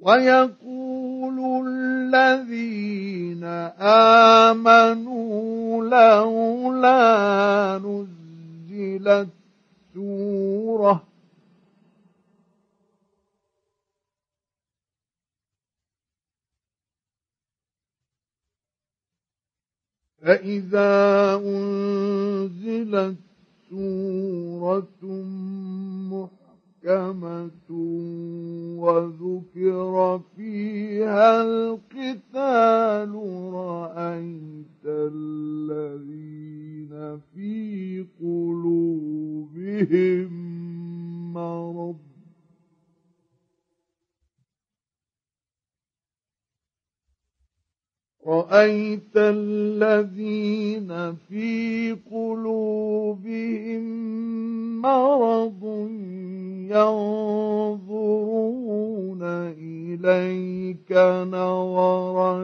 ويقول الذين آمنوا لولا نزلت سورة فإذا أنزلت سورة محكمة وذكر فيها القتال رأيت الذين في قلوبهم مرض ينظرون إليك نظر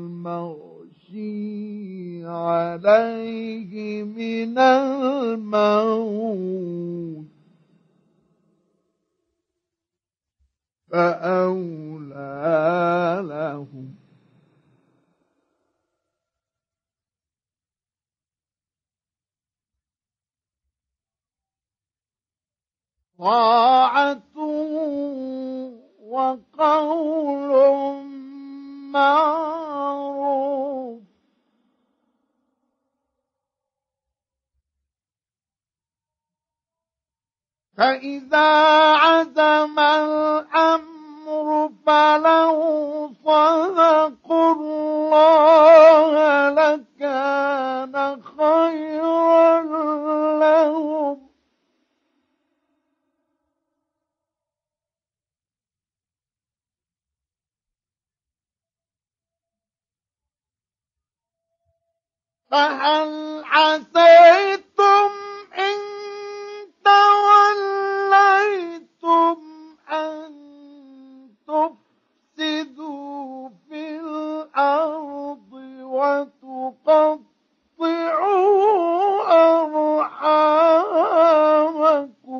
المغشي عليه من الموت فأولى لهم طاعة وقول معروف فإذا عزم الأمر فلو صدقوا الله لكان خيرا لهم فهل عسيتم إن توليتم أن تفسدوا في الأرض وتقطعوا أرحامكم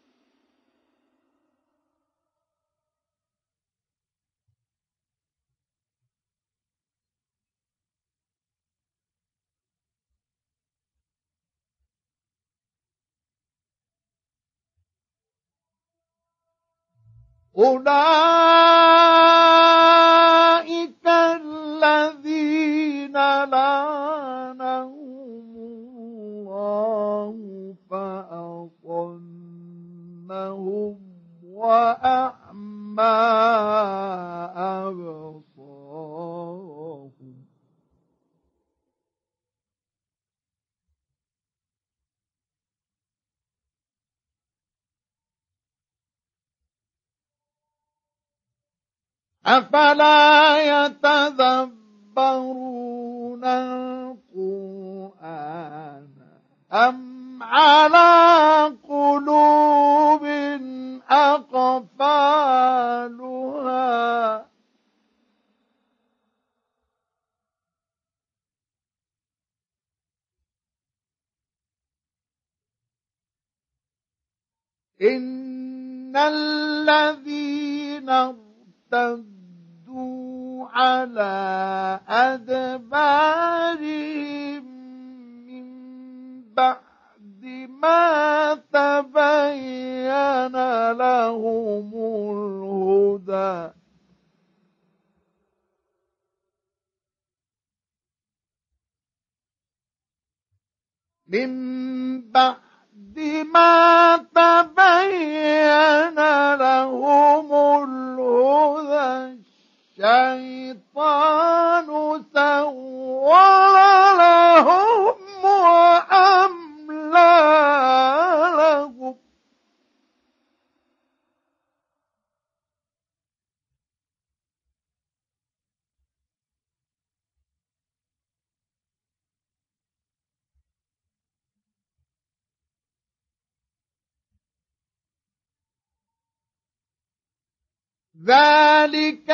أولئك الذين لعنهم الله فأصمهم وأعمى أبصارهم أفلا يتدبرون القرآن أم على قلوب أقفالها إن الذين ارتدوا على أدبارهم من بعد ما تبين لهم الهدى من بعد ما تبين لهم الهدى الشيطان سول لهم وأملى لهم ذلك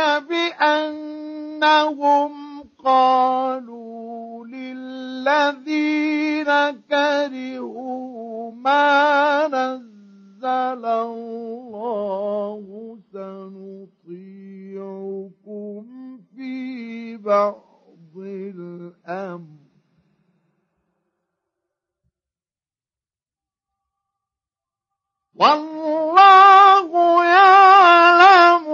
بأنهم قالوا للذين كرهوا ما نزل الله سنطيعكم ببعض الأمر والله يعلم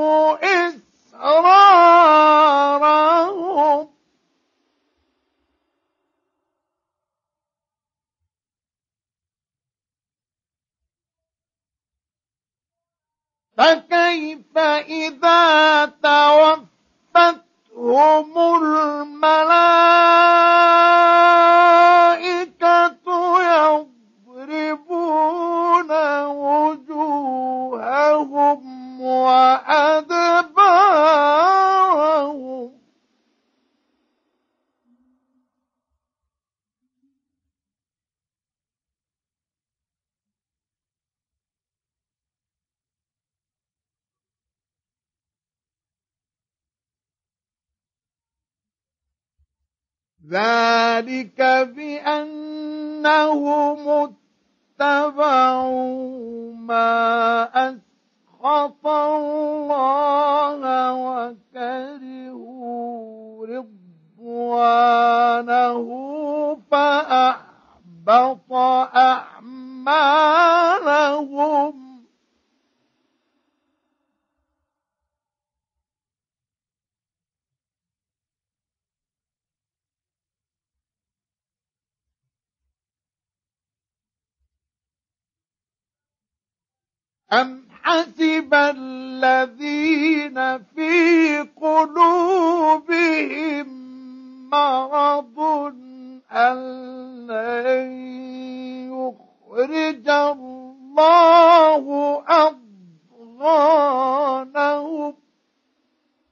إسرارهم فكيف إذا توفتهم الملائكة يضربون وجوههم وأدبارهم ذلك بأنهم اتبعوا ما أسخط الله وكرهوا رضوانه فأحبط أعمالهم أم حسب الذين في قلوبهم مرض أن لن يخرج الله أضغانهم